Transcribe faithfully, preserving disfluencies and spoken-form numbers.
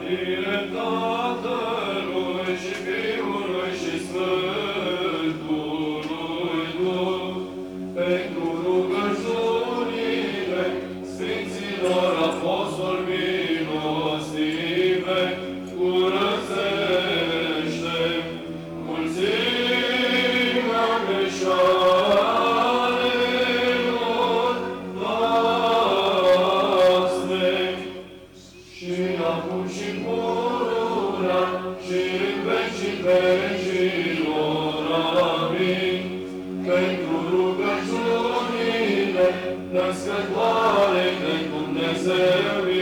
Slăvire Tatălui și Fiului și Sfântului Duh, pentru rugăciunile Sfinților Apostoli milostive, curățește mulțimea greșalelor noastre, și acum și pururea și în vecii vecilor. Amin. Pentru rugăciunile născătoare de Dumnezeu